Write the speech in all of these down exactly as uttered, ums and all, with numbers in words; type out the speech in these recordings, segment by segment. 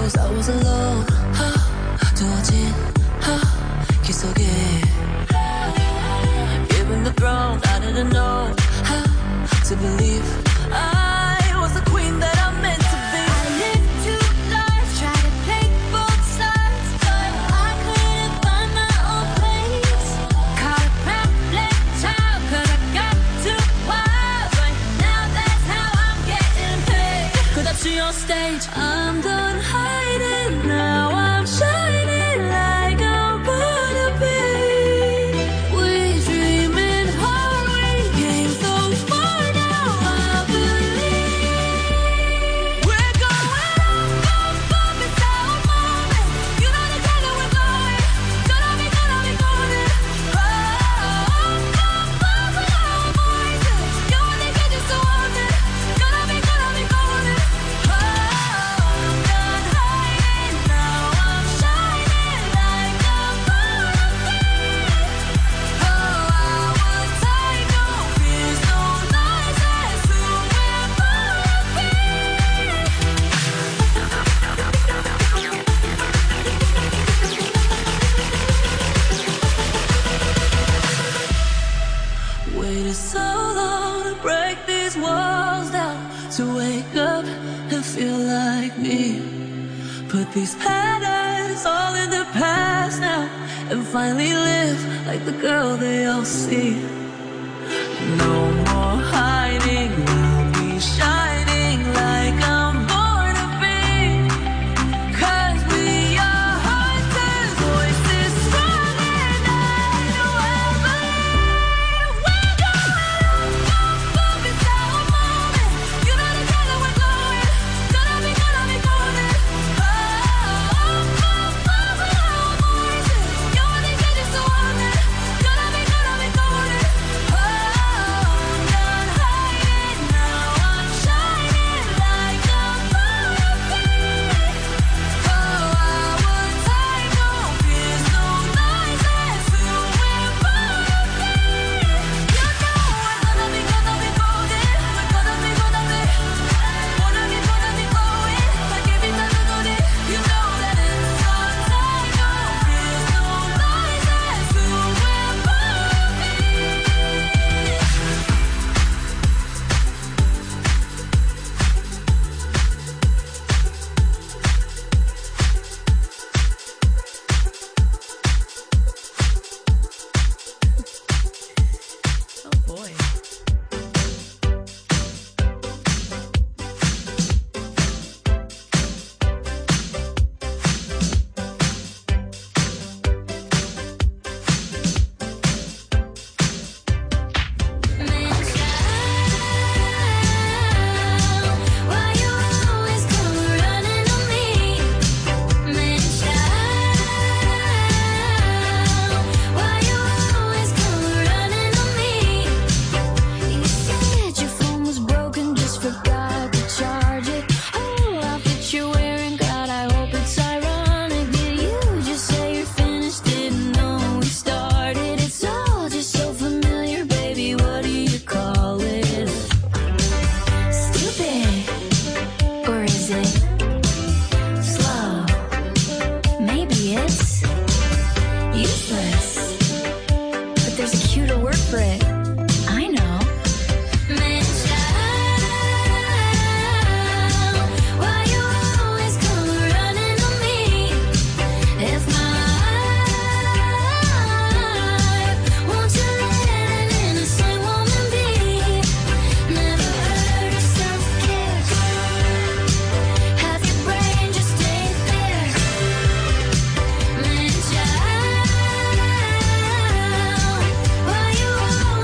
close, I was alone. 두어진 기 속에 Given the throne, I didn't know how to believe I was the queen that I meant to be. I lived two lives, tried to play both sides, but I couldn't find my own place. Caught a pamphlet child, cause I got too wild, but now that's how I'm getting paid. 끝없이 on stage, I'm done hiding, now I'm shining like I'm born to be. We dreaming hard, we came so far, now I believe. We're going up, up, up, it's our moment. You know the time that we're going. Gonna be, gonna be golden. Oh, up, up, up, with our voices. You wanna get you so haunted. Gonna be, gonna be golden. Oh, I'm done hiding, now I'm shining like I'm born to be. Oh, I would take no fears, no lies, that's who we're born to be. Waited so long to break these walls down, to wake up and feel like me. Put these patterns all in the past now, and finally live like the girl they all see. No more hiding, I'll be shining like I'm born to be. Cause we are hunters, voices strong and I know I believe. We're going up, up, up, it's our moment. You know the time that we're going. Gonna be, gonna be golden. Oh, up, up, up, with our voices. You wanna get you so haunted. Gonna be, gonna be golden. Oh, I'm done hiding, now I'm shining like I'm born to be. Oh, I would take no fears, no lies, that's who we're born to be. You know we're gonna be, gonna be golden. We're gonna be, gonna be, gonna be, gonna be glowing like every time we go there. You know that it's our time. No fears, no lies, that's who we're born to be. Oh boy. Why you always come running on me? Man child, why you always come running on me? You said your phone was broken, just forgot to charge it. Oh, outfit you're wearing, God, I hope it's ironic. Did you just say you're finished? Didn't know we started. It's all just so familiar, baby. What do you call it? Stupid, or is it slow? Maybe it's useless, but there's a cuter word for it. I know. Man child, why you always come running on me? If my life, won't you let an innocent woman be? Never heard of self-care. Have your brain just ain't there. Man child, why you always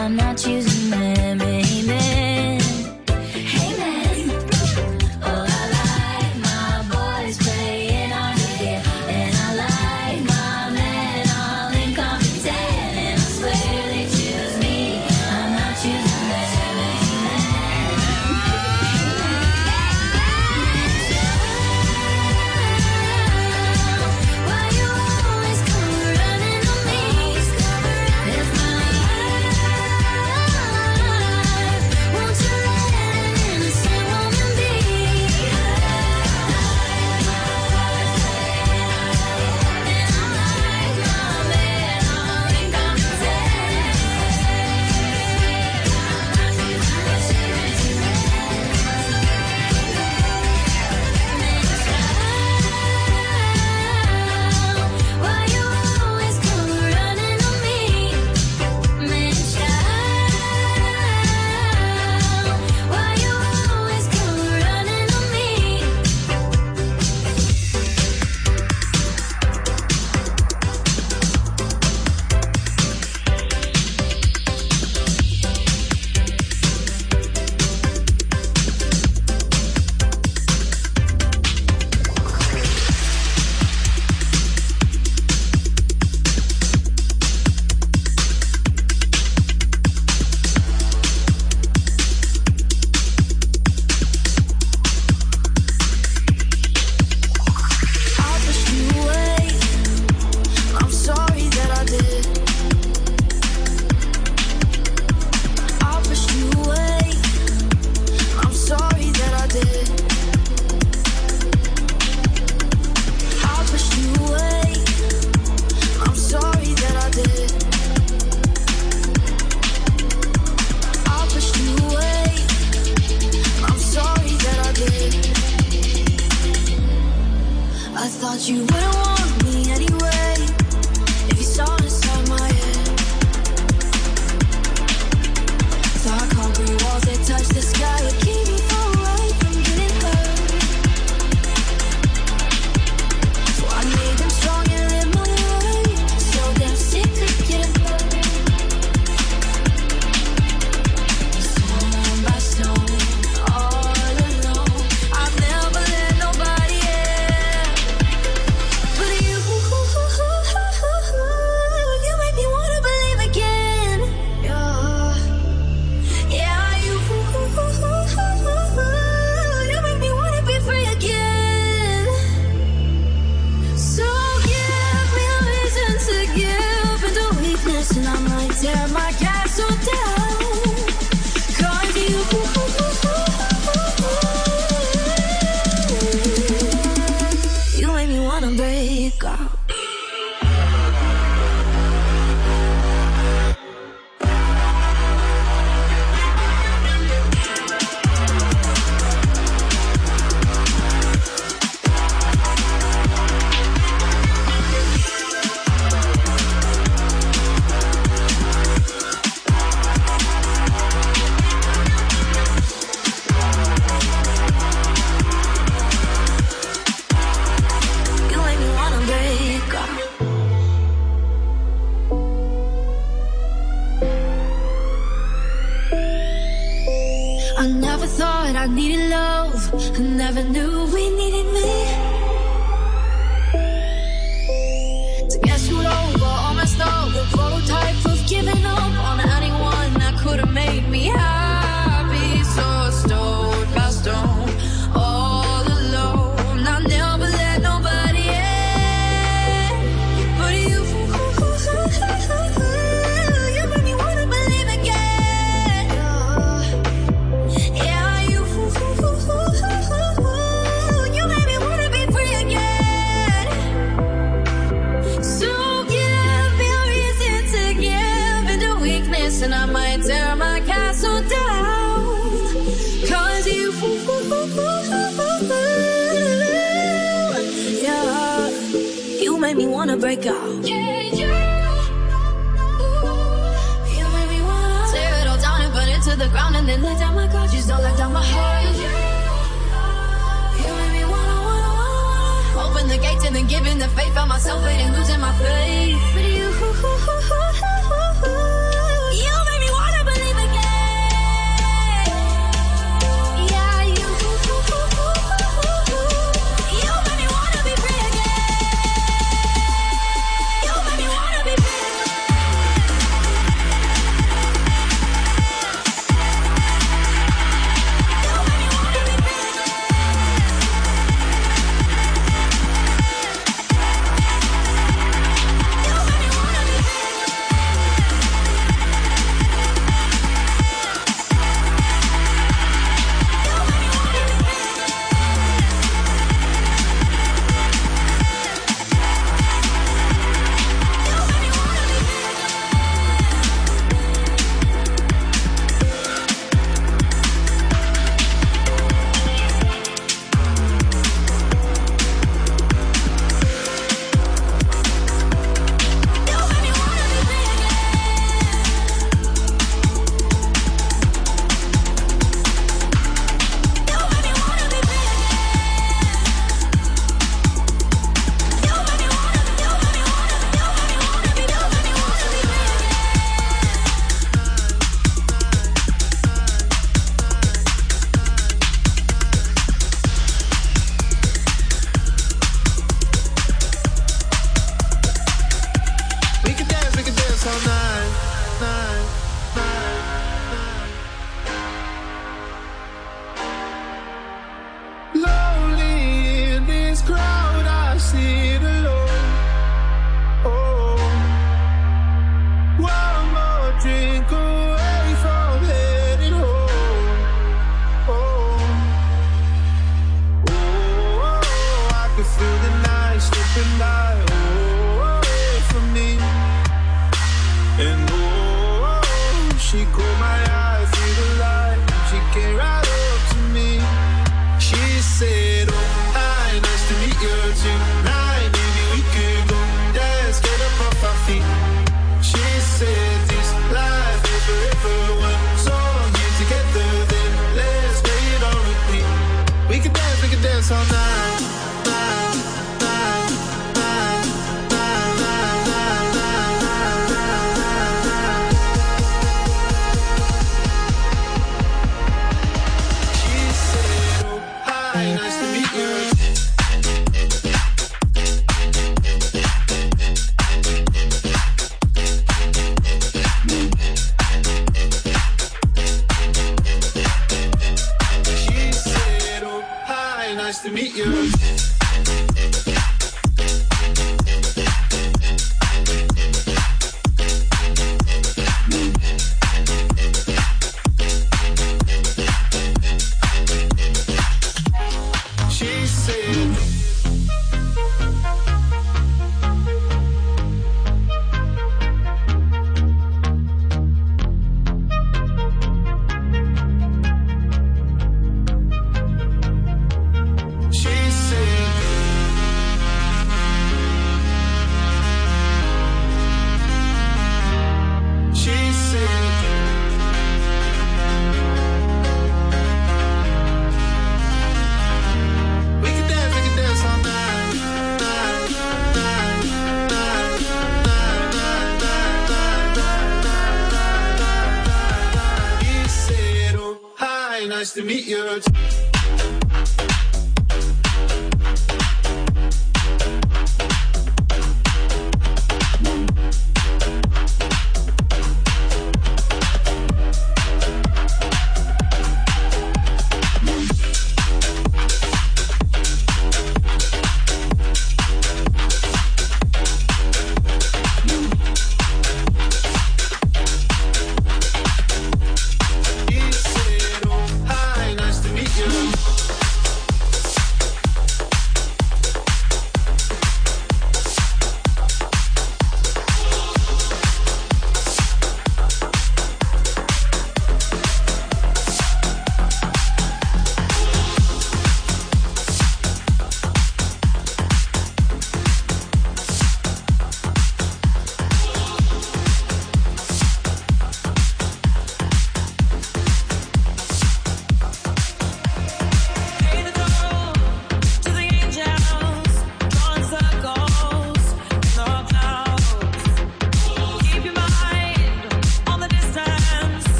I'm not choosing them, amen. Amen. Oh, I like my boys playing hard to get, and I like my men all incompetent, and I swear they choose me. I'm not choosing them, amen. Why you always come running on me? If my life, won't you let an innocent woman be? And I like my men all incompetent. Why you always come running on me? Man, child, why you always come running on me? I pushed you away. I'm sorry that I did. I pushed you away. I'm sorry that I did. I pushed you away. I'm sorry that I did. I pushed you away. I'm sorry that I did. I thought you wouldn't want me anyway, if you saw inside my head. Dark concrete walls that touch the sky would keep me far away from getting hurt. So I made them strong and lived my way, so damn sick of getting hurt. Stone by stone, all alone, I've never let nobody in. But you, you make me wanna believe again. Yeah, yeah, you, you make me wanna be free again. So give me a reason to give into weakness, and I might tear my castle down. 'Cause you, you make me wanna break out. You make me wanna break out. I never thought I needed love. I never knew we needed me. To get screwed over, all messed up, the prototype of giving up on anyone that could have made me happy. So stone by stone, all alone, I never let nobody in. But you, you made me wanna believe again. Yeah, you, you made me wanna be free again. So give me a reason to give into weakness, and I might tear my castle down. 'Cause you, yeah, you made me wanna break out. Yeah, you, you made me wanna tear it all down and burn it to the ground, and then let down my guard. Just don't let down my heart. You made me wanna, wanna, wanna open the gates and then giving the faith. Found myself waiting, losing my faith. But you, you made me wanna She caught my eye through the light. She came right up to me. She said, oh, hi, nice to meet you tonight. Maybe we could go dance, get up off our feet. She said, this life is forever. One song here together, then let's play it on repeat. We could dance, we could dance all night. To meet you. She said, nice to meet you.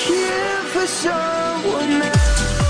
here for someone else.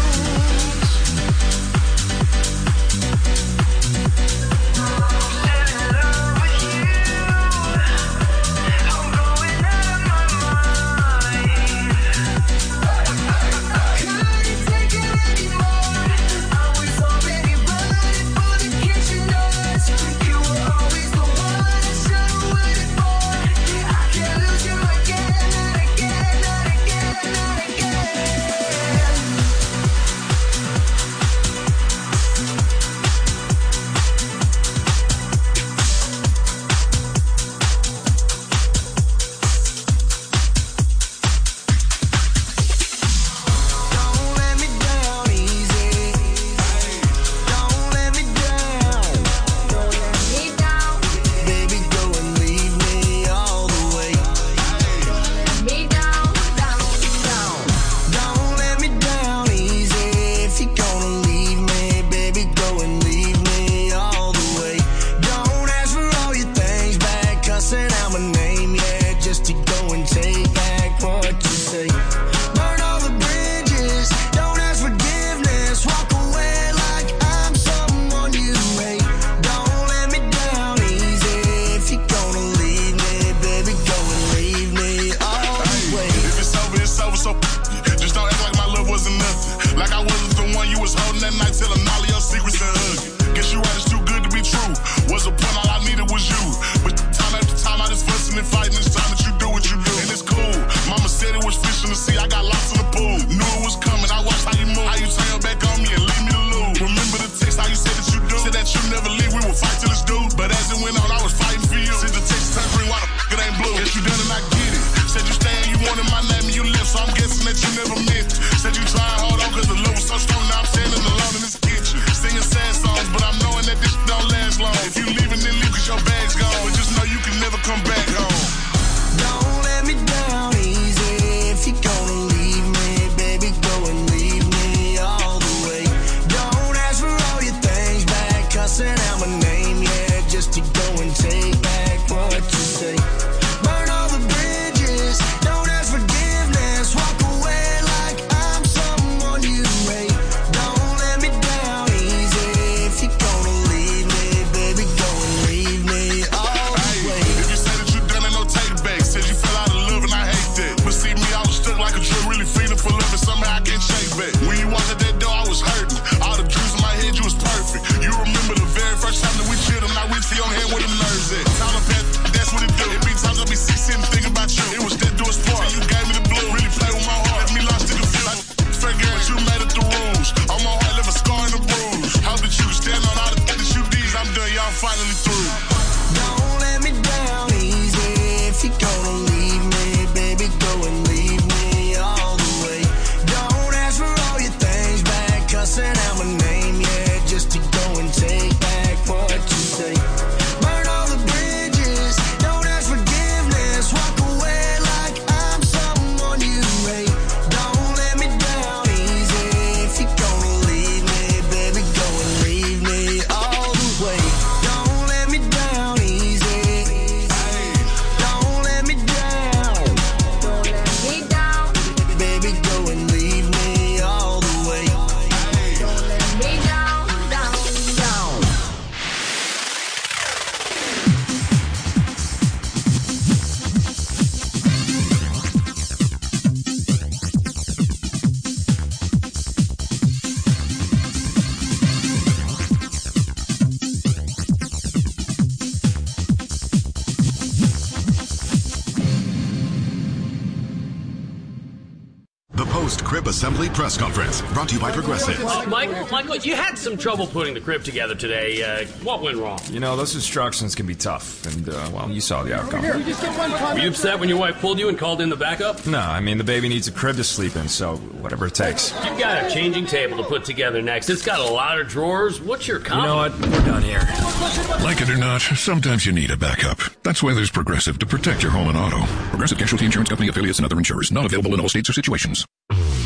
Crib Assembly Press Conference, brought to you by Progressive. Uh, Michael, Michael, you had some trouble putting the crib together today. Uh, what went wrong? You know, those instructions can be tough, and, uh, well, you saw the outcome. Were you upset when your wife pulled you and called in the backup? No, I mean, the baby needs a crib to sleep in, so whatever it takes. You've got a changing table to put together next. It's got a lot of drawers. What's your comment? You know what? We're done here. Like it or not, sometimes you need a backup. That's why there's Progressive to protect your home and auto. Progressive Casualty Insurance Company affiliates and other insurers. Not available in all states or situations.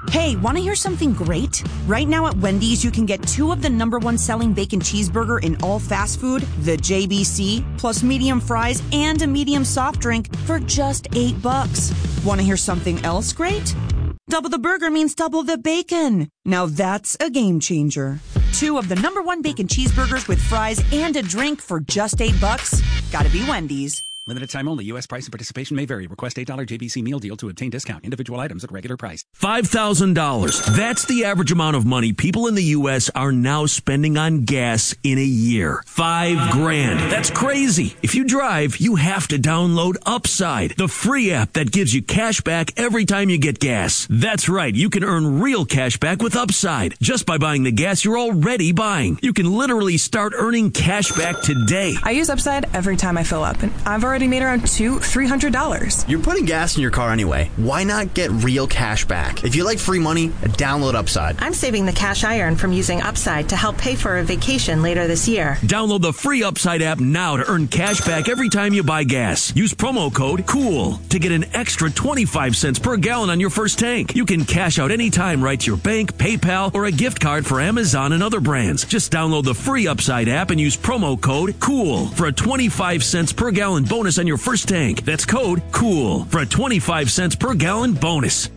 Hey, want to hear something great? Right now at Wendy's, you can get two of the number one selling bacon cheeseburger in all fast food, the J B C, plus medium fries and a medium soft drink for just eight bucks. Want to hear something else great? Double the burger means double the bacon. Now that's a game changer. Two of the number one bacon cheeseburgers with fries and a drink for just eight bucks. Gotta be Wendy's. Limited time only. U S price and participation may vary. Request eight dollars J B C meal deal to obtain discount. Individual items at regular price. five thousand dollars. That's the average amount of money people in the U S are now spending on gas in a year. Five grand. That's crazy. If you drive, you have to download Upside, the free app that gives you cash back every time you get gas. That's right. You can earn real cash back with Upside just by buying the gas you're already buying. You can literally start earning cash back today. I use Upside every time I fill up, and I've already made around two, three hundred dollars. You're putting gas in your car anyway. Why not get real cash back? If you like free money, download Upside. I'm saving the cash I earn from using Upside to help pay for a vacation later this year. Download the free Upside app now to earn cash back every time you buy gas. Use promo code COOL to get an extra twenty-five cents per gallon on your first tank. You can cash out anytime right to your bank, PayPal, or a gift card for Amazon and other brands. Just download the free Upside app and use promo code COOL for a twenty-five cents per gallon bonus on your first tank. That's code COOL for a twenty-five cents per gallon bonus.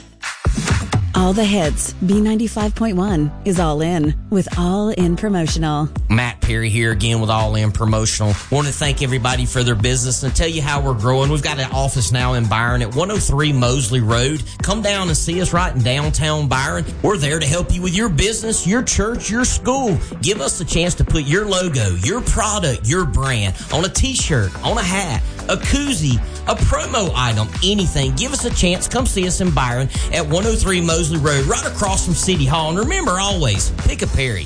All the hits. B ninety-five point one is All In with All In Promotional. Matt Perry here again with All In Promotional. Want to thank everybody for their business and tell you how we're growing. We've got an office now in Byron at one oh three Mosley Road. Come down and see us right in downtown Byron. We're there to help you with your business, your church, your school. Give us a chance to put your logo, your product, your brand on a t-shirt, on a hat, a koozie, a promo item, anything. Give us a chance. Come see us in Byron at one oh three Mosley Road, right across from City Hall. And remember, always, pick a Perry.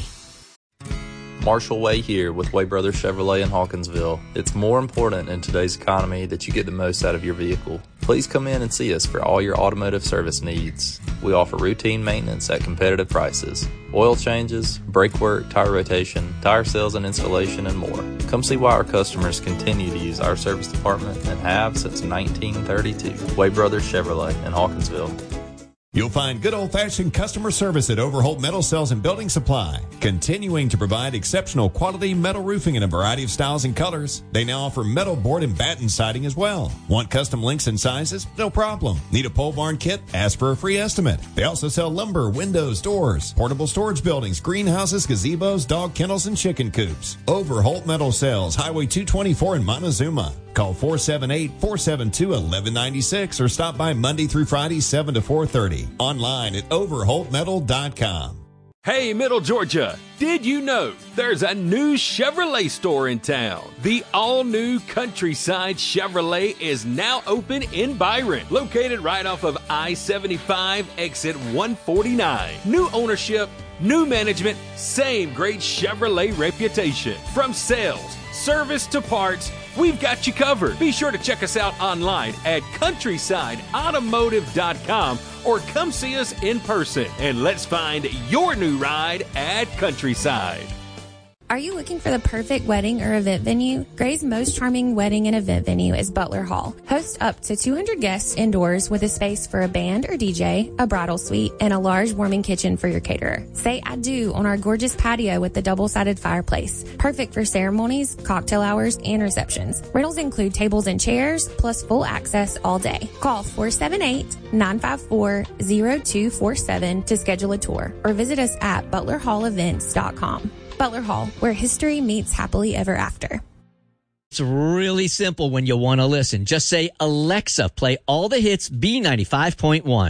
Marshall Way here with Way Brothers Chevrolet in Hawkinsville. It's more important in today's economy that you get the most out of your vehicle. Please come in and see us for all your automotive service needs. We offer routine maintenance at competitive prices, oil changes, brake work, tire rotation, tire sales and installation, and more. Come see why our customers continue to use our service department and have since nineteen thirty-two. Way Brothers Chevrolet in Hawkinsville. You'll find good old-fashioned customer service at Overholt Metal Sales and Building Supply, continuing to provide exceptional quality metal roofing in a variety of styles and colors. They now offer metal board and batten siding as well. Want custom lengths and sizes? No problem. Need a pole barn kit? Ask for a free estimate. They also sell lumber, windows, doors, portable storage buildings, greenhouses, gazebos, dog kennels, and chicken coops. Overholt Metal Sales, Highway two twenty-four in Montezuma. Call four seven eight, four seven two, one one nine six or stop by Monday through Friday, seven to four thirty. Online at overholt metal dot com. Hey, Middle Georgia, did you know there's a new Chevrolet store in town? The all-new Countryside Chevrolet is now open in Byron, located right off of I seventy-five, exit one forty-nine. New ownership, new management, same great Chevrolet reputation. From sales, service to parts, we've got you covered. Be sure to check us out online at countryside automotive dot com or come see us in person, and let's find your new ride at Countryside. Are you looking for the perfect wedding or event venue? Gray's most charming wedding and event venue is Butler Hall. Host up to two hundred guests indoors with a space for a band or D J, a bridal suite, and a large warming kitchen for your caterer. Say I do on our gorgeous patio with the double-sided fireplace. Perfect for ceremonies, cocktail hours, and receptions. Rentals include tables and chairs, plus full access all day. Call four seven eight, nine five four, zero two four seven to schedule a tour, or visit us at butler hall events dot com. Butler Hall, where history meets happily ever after. It's really simple when you want to listen. Just say, Alexa, play all the hits B ninety-five point one.